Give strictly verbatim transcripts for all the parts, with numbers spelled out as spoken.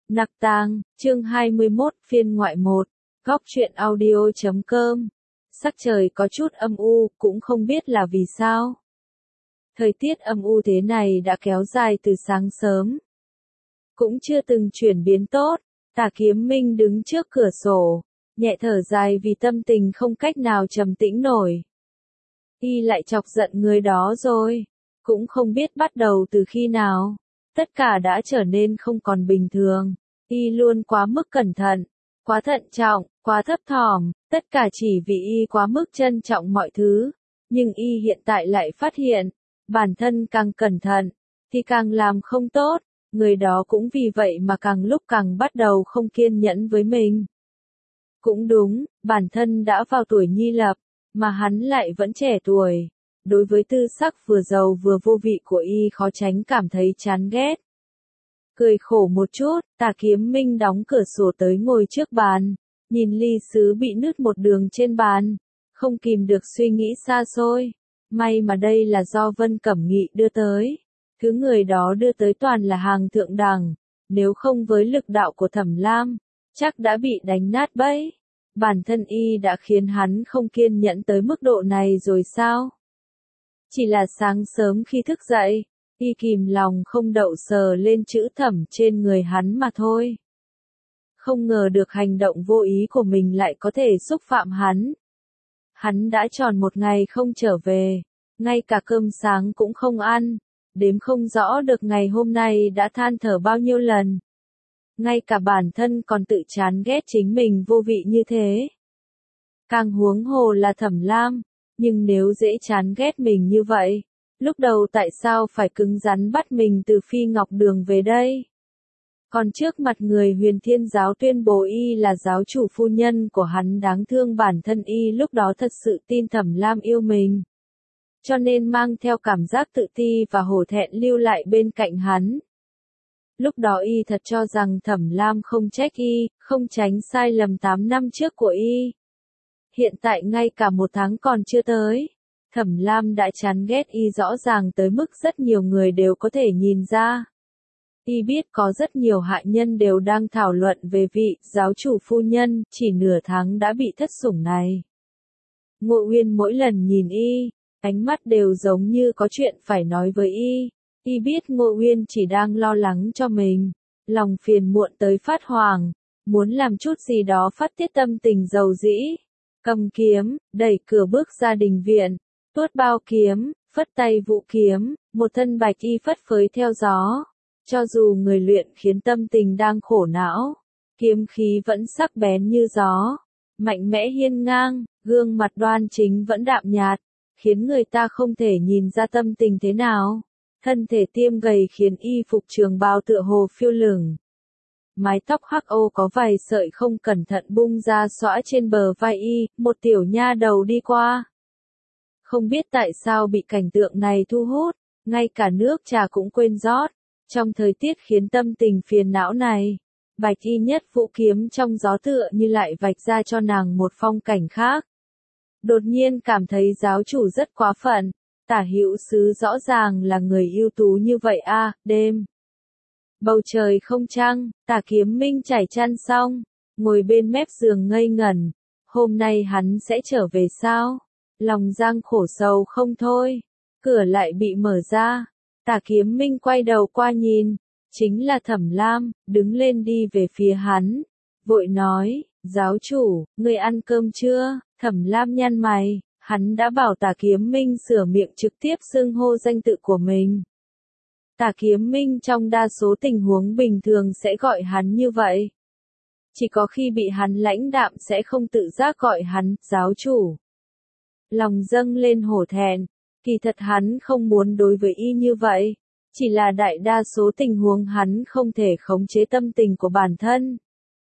Nặc Tàng, chương hai mươi mốt, phiên ngoại một, góc truyện audio chấm com. Sắc trời có chút âm u, cũng không biết là vì sao. Thời tiết âm u thế này đã kéo dài từ sáng sớm. Cũng chưa từng chuyển biến tốt, Tả Kiếm Minh đứng trước cửa sổ, nhẹ thở dài vì tâm tình không cách nào trầm tĩnh nổi. Y lại chọc giận người đó rồi, cũng không biết bắt đầu từ khi nào. Tất cả đã trở nên không còn bình thường. Y luôn quá mức cẩn thận, quá thận trọng, quá thấp thỏm, tất cả chỉ vì Y quá mức trân trọng mọi thứ. Nhưng Y hiện tại lại phát hiện, bản thân càng cẩn thận, thì càng làm không tốt. Người đó cũng vì vậy mà càng lúc càng bắt đầu không kiên nhẫn với mình. Cũng đúng, bản thân đã vào tuổi nhi lập, mà hắn lại vẫn trẻ tuổi. Đối với tư sắc vừa giàu vừa vô vị của Y khó tránh cảm thấy chán ghét. Cười khổ một chút, Tả Kiếm Minh đóng cửa sổ tới ngồi trước bàn, nhìn ly sứ bị nứt một đường trên bàn, không kìm được suy nghĩ xa xôi. May mà đây là do Vân Cẩm Nghị đưa tới. Thứ người đó đưa tới toàn là hàng thượng đẳng, nếu không với lực đạo của Thẩm Lam, chắc đã bị đánh nát bẫy. Bản thân Y đã khiến hắn không kiên nhẫn tới mức độ này rồi sao? Chỉ là sáng sớm khi thức dậy, Y kìm lòng không đậu sờ lên chữ Thẩm trên người hắn mà thôi. Không ngờ được hành động vô ý của mình lại có thể xúc phạm hắn. Hắn đã tròn một ngày không trở về, ngay cả cơm sáng cũng không ăn, đếm không rõ được ngày hôm nay đã than thở bao nhiêu lần. Ngay cả bản thân còn tự chán ghét chính mình vô vị như thế. Càng huống hồ là Thẩm Lam, nhưng nếu dễ chán ghét mình như vậy, lúc đầu tại sao phải cứng rắn bắt mình từ Phi Ngọc Đường về đây? Còn trước mặt người Huyền Thiên Giáo tuyên bố Y là giáo chủ phu nhân của hắn, đáng thương bản thân Y lúc đó thật sự tin Thẩm Lam yêu mình. Cho nên mang theo cảm giác tự ti và hổ thẹn lưu lại bên cạnh hắn. Lúc đó Y thật cho rằng Thẩm Lam không trách Y, không tránh sai lầm tám năm trước của Y. Hiện tại ngay cả một tháng còn chưa tới, Thẩm Lam đã chán ghét Y rõ ràng tới mức rất nhiều người đều có thể nhìn ra. Y biết có rất nhiều hạ nhân đều đang thảo luận về vị giáo chủ phu nhân chỉ nửa tháng đã bị thất sủng này. Ngộ Uyên mỗi lần nhìn Y, ánh mắt đều giống như có chuyện phải nói với Y. Y biết Ngộ Uyên chỉ đang lo lắng cho mình, lòng phiền muộn tới phát hoảng, muốn làm chút gì đó phát tiết tâm tình dầu dĩ. Cầm kiếm, đẩy cửa bước ra đình viện, tuốt bao kiếm, phất tay vũ kiếm, một thân bạch y phất phới theo gió. Cho dù người luyện khiến tâm tình đang khổ não, kiếm khí vẫn sắc bén như gió, mạnh mẽ hiên ngang, gương mặt đoan chính vẫn đạm nhạt, khiến người ta không thể nhìn ra tâm tình thế nào. Thân thể tiêm gầy khiến y phục trường bào tựa hồ phiêu lửng. Mái tóc hắc ô có vài sợi không cẩn thận bung ra xõa trên bờ vai Y, một tiểu nha đầu đi qua. Không biết tại sao bị cảnh tượng này thu hút, ngay cả nước trà cũng quên rót. Trong thời tiết khiến tâm tình phiền não này, bạch y nhất vũ kiếm trong gió tựa như lại vạch ra cho nàng một phong cảnh khác. Đột nhiên cảm thấy giáo chủ rất quá phận, Tả Hữu Sứ rõ ràng là người ưu tú như vậy a. À, đêm. Bầu trời không trăng, Tả Kiếm Minh trải chăn xong, ngồi bên mép giường ngây ngẩn. Hôm nay hắn sẽ trở về sao? Lòng Giang khổ sầu không thôi. Cửa lại bị mở ra. Tả Kiếm Minh quay đầu qua nhìn, chính là Thẩm Lam, đứng lên đi về phía hắn, vội nói, giáo chủ, ngươi ăn cơm chưa? Thẩm Lam nhăn mày, hắn đã bảo Tả Kiếm Minh sửa miệng trực tiếp xưng hô danh tự của mình. Tả Kiếm Minh trong đa số tình huống bình thường sẽ gọi hắn như vậy. Chỉ có khi bị hắn lãnh đạm sẽ không tự giác gọi hắn, giáo chủ. Lòng dâng lên hổ thẹn. Kỳ thật hắn không muốn đối với Y như vậy, chỉ là đại đa số tình huống hắn không thể khống chế tâm tình của bản thân.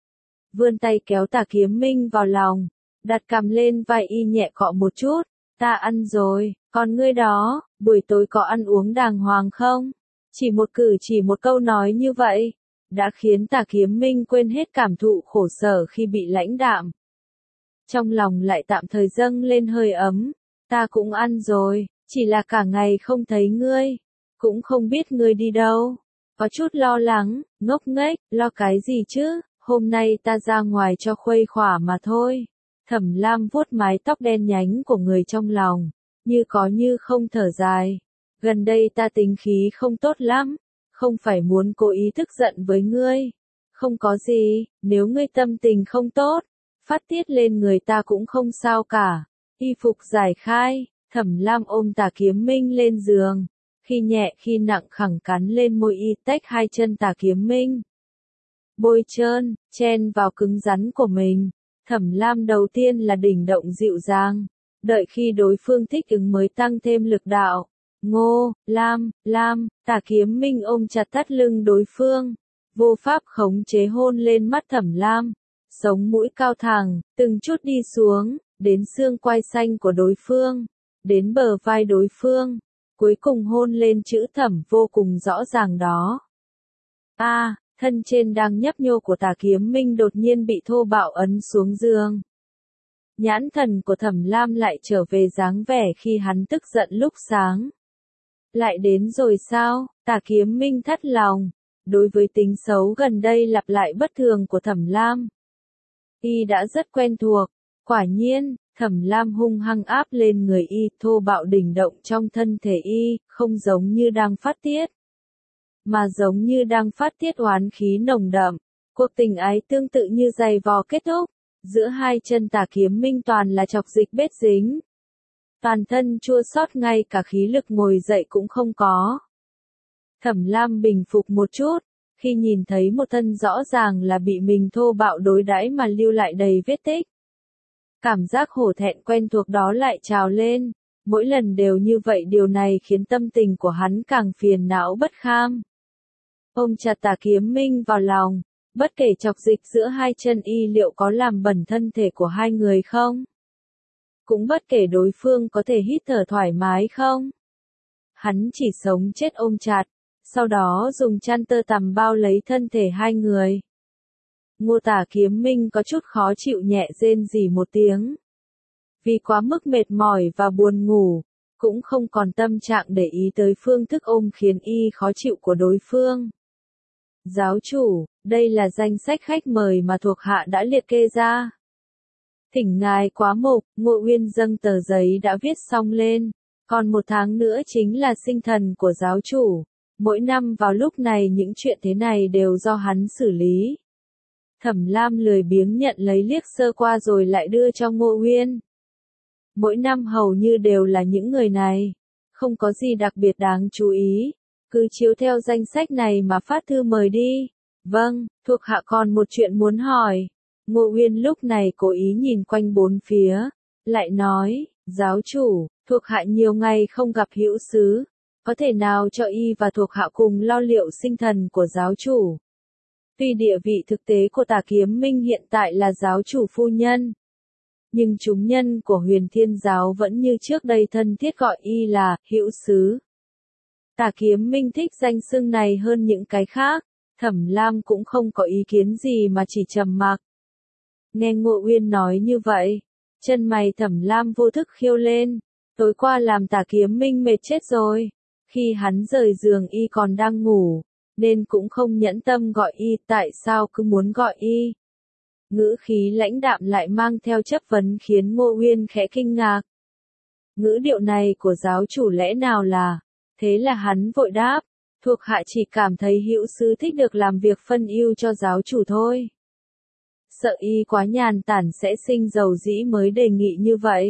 Vươn tay kéo Tả Kiếm Minh vào lòng, đặt cằm lên vai Y nhẹ cọ một chút, ta ăn rồi, còn ngươi đó, buổi tối có ăn uống đàng hoàng không? Chỉ một cử chỉ một câu nói như vậy, đã khiến Tả Kiếm Minh quên hết cảm thụ khổ sở khi bị lãnh đạm. Trong lòng lại tạm thời dâng lên hơi ấm, ta cũng ăn rồi. Chỉ là cả ngày không thấy ngươi, cũng không biết ngươi đi đâu. Có chút lo lắng, ngốc nghếch, lo cái gì chứ, hôm nay ta ra ngoài cho khuây khỏa mà thôi. Thẩm Lam vuốt mái tóc đen nhánh của người trong lòng, như có như không thở dài. Gần đây ta tính khí không tốt lắm, không phải muốn cố ý tức giận với ngươi. Không có gì, nếu ngươi tâm tình không tốt, phát tiết lên người ta cũng không sao cả. Y phục giải khai, Thẩm Lam ôm Tả Kiếm Minh lên giường, khi nhẹ khi nặng khẳng cắn lên môi y, tách hai chân Tả Kiếm Minh. Bôi trơn, chen vào cứng rắn của mình. Thẩm Lam đầu tiên là đỉnh động dịu dàng, đợi khi đối phương thích ứng mới tăng thêm lực đạo. Ngô, Lam, Lam, Tả Kiếm Minh ôm chặt thắt lưng đối phương, vô pháp khống chế hôn lên mắt Thẩm Lam, sống mũi cao thẳng, từng chút đi xuống, đến xương quai xanh của đối phương, đến bờ vai đối phương, cuối cùng hôn lên chữ Thẩm vô cùng rõ ràng đó. A, à, thân trên đang nhấp nhô của Tả Kiếm Minh đột nhiên bị thô bạo ấn xuống giường. Nhãn thần của Thẩm Lam lại trở về dáng vẻ khi hắn tức giận lúc sáng. Lại đến rồi sao? Tả Kiếm Minh thất lòng, đối với tính xấu gần đây lặp lại bất thường của Thẩm Lam, y đã rất quen thuộc. Quả nhiên, Thẩm Lam hung hăng áp lên người y, thô bạo đỉnh động trong thân thể y, không giống như đang phát tiết, mà giống như đang phát tiết oán khí nồng đậm. Cuộc tình ái tương tự như giày vò kết thúc, giữa hai chân Tả Kiếm Minh toàn là chọc dịch bết dính. Toàn thân chua xót, ngay cả khí lực ngồi dậy cũng không có. Thẩm Lam bình phục một chút, khi nhìn thấy một thân rõ ràng là bị mình thô bạo đối đãi mà lưu lại đầy vết tích. Cảm giác hổ thẹn quen thuộc đó lại trào lên, mỗi lần đều như vậy, điều này khiến tâm tình của hắn càng phiền não bất kham. Ôm chặt Tả Kiếm Minh vào lòng, bất kể chọc dịch giữa hai chân y liệu có làm bẩn thân thể của hai người không? Cũng bất kể đối phương có thể hít thở thoải mái không? Hắn chỉ sống chết ôm chặt, sau đó dùng chăn tơ tằm bao lấy thân thể hai người. Ngô Tả Kiếm Minh có chút khó chịu, nhẹ rên rỉ một tiếng. Vì quá mức mệt mỏi và buồn ngủ, cũng không còn tâm trạng để ý tới phương thức ôm khiến y khó chịu của đối phương. Giáo chủ, đây là danh sách khách mời mà thuộc hạ đã liệt kê ra. Thỉnh ngài quá mục. Ngô Uyên dâng tờ giấy đã viết xong lên. Còn một tháng nữa chính là sinh thần của giáo chủ. Mỗi năm vào lúc này những chuyện thế này đều do hắn xử lý. Thẩm Lam lười biếng nhận lấy, liếc sơ qua rồi lại đưa cho Ngô Uyên. Mỗi năm hầu như đều là những người này. Không có gì đặc biệt đáng chú ý. Cứ chiếu theo danh sách này mà phát thư mời đi. Vâng, thuộc hạ còn một chuyện muốn hỏi. Ngô Uyên lúc này cố ý nhìn quanh bốn phía, lại nói, giáo chủ, thuộc hạ nhiều ngày không gặp hữu sứ, có thể nào cho y và thuộc hạ cùng lo liệu sinh thần của giáo chủ. Tuy địa vị thực tế của Tả Kiếm Minh hiện tại là giáo chủ phu nhân, nhưng chúng nhân của Huyền Thiên giáo vẫn như trước đây thân thiết gọi y là hữu sứ. Tả Kiếm Minh thích danh xưng này hơn những cái khác. Thẩm Lam cũng không có ý kiến gì mà chỉ trầm mặc. Nghe Ngô Uyên nói như vậy, chân mày Thẩm Lam vô thức khiêu lên. Tối qua làm Tả Kiếm Minh mệt chết rồi. Khi hắn rời giường y còn đang ngủ, nên cũng không nhẫn tâm gọi y, tại sao cứ muốn gọi y. Ngữ khí lãnh đạm lại mang theo chất vấn khiến Ngô Uyên khẽ kinh ngạc. Ngữ điệu này của giáo chủ lẽ nào là... Thế là hắn vội đáp, thuộc hạ chỉ cảm thấy hữu sứ thích được làm việc phân ưu cho giáo chủ thôi. Sợ y quá nhàn tản sẽ sinh dầu dĩ mới đề nghị như vậy.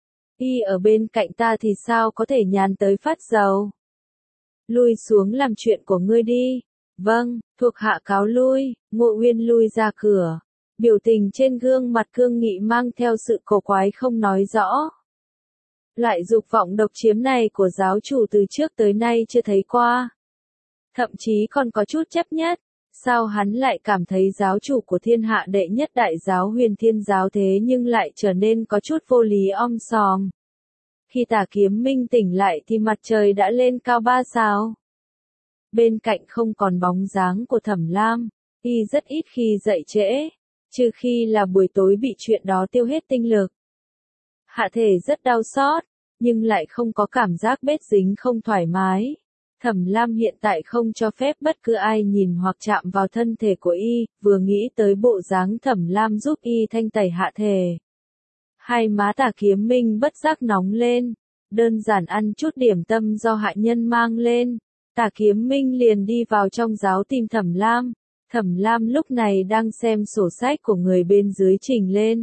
Y ở bên cạnh ta thì sao có thể nhàn tới phát dầu. Lui xuống làm chuyện của ngươi đi. Vâng, thuộc hạ cáo lui. Ngô Uyên lui ra cửa. Biểu tình trên gương mặt cương nghị mang theo sự cổ quái không nói rõ. Loại dục vọng độc chiếm này của giáo chủ từ trước tới nay chưa thấy qua. Thậm chí còn có chút chấp nhất. Sao hắn lại cảm thấy giáo chủ của thiên hạ đệ nhất đại giáo Huyền Thiên giáo thế nhưng lại trở nên có chút vô lý om sòm. Khi Tả Kiếm Minh tỉnh lại thì mặt trời đã lên cao ba sao. Bên cạnh không còn bóng dáng của Thẩm Lam, y rất ít khi dậy trễ, trừ khi là buổi tối bị chuyện đó tiêu hết tinh lực. Hạ thể rất đau xót, nhưng lại không có cảm giác bết dính không thoải mái. Thẩm Lam hiện tại không cho phép bất cứ ai nhìn hoặc chạm vào thân thể của y, vừa nghĩ tới bộ dáng Thẩm Lam giúp y thanh tẩy hạ thể. Hai má Tả Kiếm Minh bất giác nóng lên, đơn giản ăn chút điểm tâm do hạ nhân mang lên. Tả Kiếm Minh liền đi vào trong giáo tìm Thẩm Lam. Thẩm Lam lúc này đang xem sổ sách của người bên dưới trình lên.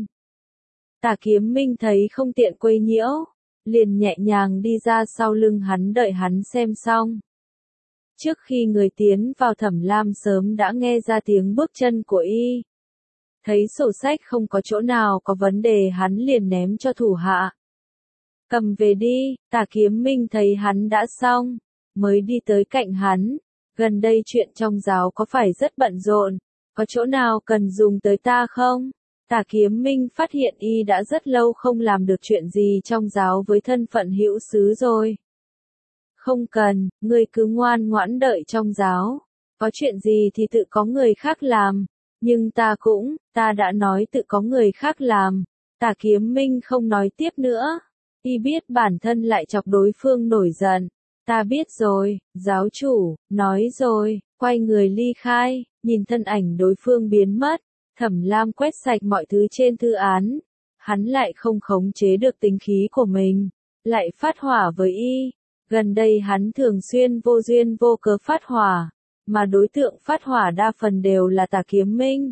Tả Kiếm Minh thấy không tiện quấy nhiễu, liền nhẹ nhàng đi ra sau lưng hắn đợi hắn xem xong. Trước khi người tiến vào Thẩm Lam sớm đã nghe ra tiếng bước chân của y. Thấy sổ sách không có chỗ nào có vấn đề hắn liền ném cho thủ hạ. Cầm về đi, Tả Kiếm Minh thấy hắn đã xong, mới đi tới cạnh hắn. Gần đây chuyện trong giáo có phải rất bận rộn, có chỗ nào cần dùng tới ta không? Tả Kiếm Minh phát hiện y đã rất lâu không làm được chuyện gì trong giáo với thân phận hữu sứ rồi. Không cần, ngươi cứ ngoan ngoãn đợi trong giáo. Có chuyện gì thì tự có người khác làm. Nhưng ta cũng, ta đã nói tự có người khác làm. Tả Kiếm Minh không nói tiếp nữa. Y biết bản thân lại chọc đối phương nổi giận. Ta biết rồi, giáo chủ, nói rồi, quay người ly khai, nhìn thân ảnh đối phương biến mất. Thẩm Lam quét sạch mọi thứ trên thư án. Hắn lại không khống chế được tính khí của mình. Lại phát hỏa với y. Gần đây hắn thường xuyên vô duyên vô cớ phát hỏa. Mà đối tượng phát hỏa đa phần đều là Tả Kiếm Minh.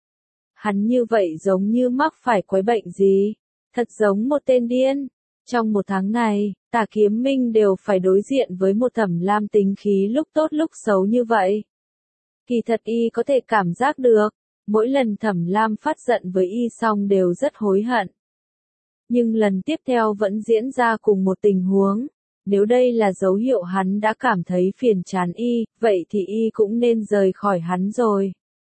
Hắn như vậy giống như mắc phải quái bệnh gì. Thật giống một tên điên. Trong một tháng này, Tả Kiếm Minh đều phải đối diện với một Thẩm Lam tính khí lúc tốt lúc xấu như vậy. Kỳ thật y có thể cảm giác được, mỗi lần Thẩm Lam phát giận với y xong đều rất hối hận. Nhưng lần tiếp theo vẫn diễn ra cùng một tình huống. Nếu đây là dấu hiệu hắn đã cảm thấy phiền chán y, vậy thì y cũng nên rời khỏi hắn rồi.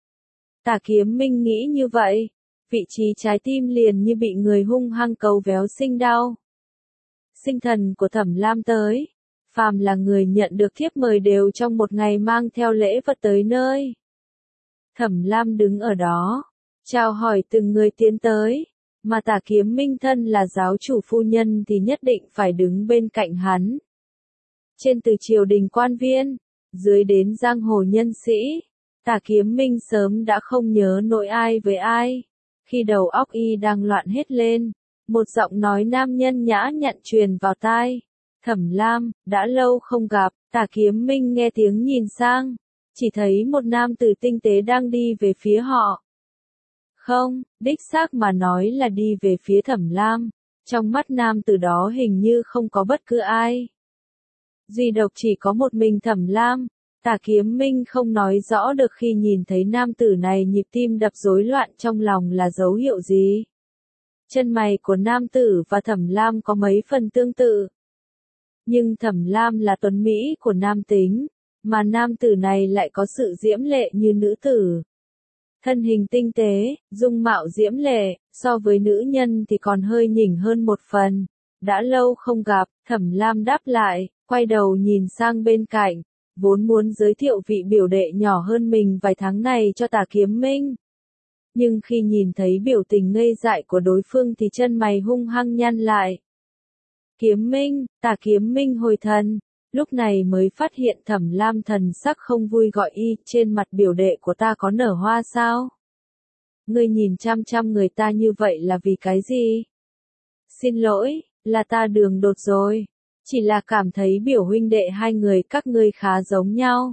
Tả Kiếm Minh nghĩ như vậy, vị trí trái tim liền như bị người hung hăng cấu véo sinh đau. Sinh thần của Thẩm Lam tới, phàm là người nhận được thiếp mời đều trong một ngày mang theo lễ vật tới nơi. Thẩm Lam đứng ở đó, chào hỏi từng người tiến tới, mà Tả Kiếm Minh thân là giáo chủ phu nhân thì nhất định phải đứng bên cạnh hắn. Trên từ triều đình quan viên, dưới đến giang hồ nhân sĩ, Tả Kiếm Minh sớm đã không nhớ nổi ai với ai. Khi đầu óc y đang loạn hết lên, một giọng nói nam nhân nhã nhặn truyền vào tai. Thẩm Lam, đã lâu không gặp. Tả Kiếm Minh nghe tiếng nhìn sang, chỉ thấy một nam tử tinh tế đang đi về phía họ. Không, đích xác mà nói là đi về phía Thẩm Lam. Trong mắt nam tử đó hình như không có bất cứ ai. Duy độc chỉ có một mình Thẩm Lam. Tả Kiếm Minh không nói rõ được khi nhìn thấy nam tử này nhịp tim đập rối loạn trong lòng là dấu hiệu gì. Chân mày của nam tử và Thẩm Lam có mấy phần tương tự. Nhưng Thẩm Lam là tuấn Mỹ của nam tính, mà nam tử này lại có sự diễm lệ như nữ tử. Thân hình tinh tế, dung mạo diễm lệ, so với nữ nhân thì còn hơi nhỉnh hơn một phần. Đã lâu không gặp, Thẩm Lam đáp lại, quay đầu nhìn sang bên cạnh, vốn muốn giới thiệu vị biểu đệ nhỏ hơn mình vài tháng này cho Tả Kiếm Minh. Nhưng khi nhìn thấy biểu tình ngây dại của đối phương thì chân mày hung hăng nhăn lại. Kiếm Minh, Tả Kiếm Minh hồi thần, lúc này mới phát hiện Thẩm Lam thần sắc không vui gọi y, trên mặt biểu đệ của ta có nở hoa sao? Ngươi nhìn chăm chăm người ta như vậy là vì cái gì? Xin lỗi, là ta đường đột rồi, chỉ là cảm thấy biểu huynh đệ hai người các ngươi khá giống nhau.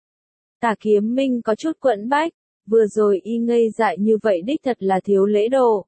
Tả Kiếm Minh có chút quẫn bách, vừa rồi y ngây dại như vậy đích thật là thiếu lễ độ.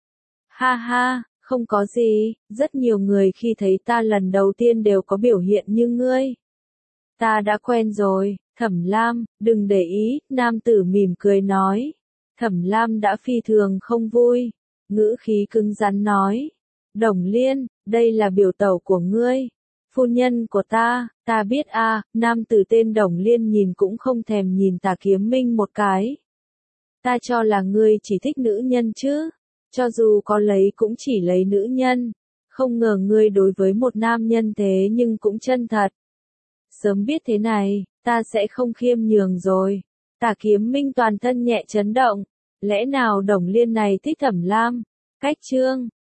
Ha ha, không có gì, rất nhiều người khi thấy ta lần đầu tiên đều có biểu hiện như ngươi. Ta đã quen rồi, Thẩm Lam, đừng để ý, nam tử mỉm cười nói. Thẩm Lam đã phi thường không vui, ngữ khí cứng rắn nói. Đồng Liên, đây là biểu tẩu của ngươi. Phu nhân của ta, ta biết a. À, nam tử tên Đồng Liên nhìn cũng không thèm nhìn Tả Kiếm Minh một cái. Ta cho là ngươi chỉ thích nữ nhân chứ, cho dù có lấy cũng chỉ lấy nữ nhân. Không ngờ ngươi đối với một nam nhân thế nhưng cũng chân thật. Sớm biết thế này, ta sẽ không khiêm nhường rồi. Tả Kiếm Minh toàn thân nhẹ chấn động. Lẽ nào Đồng Liên này thích Thẩm Lam? Cách chương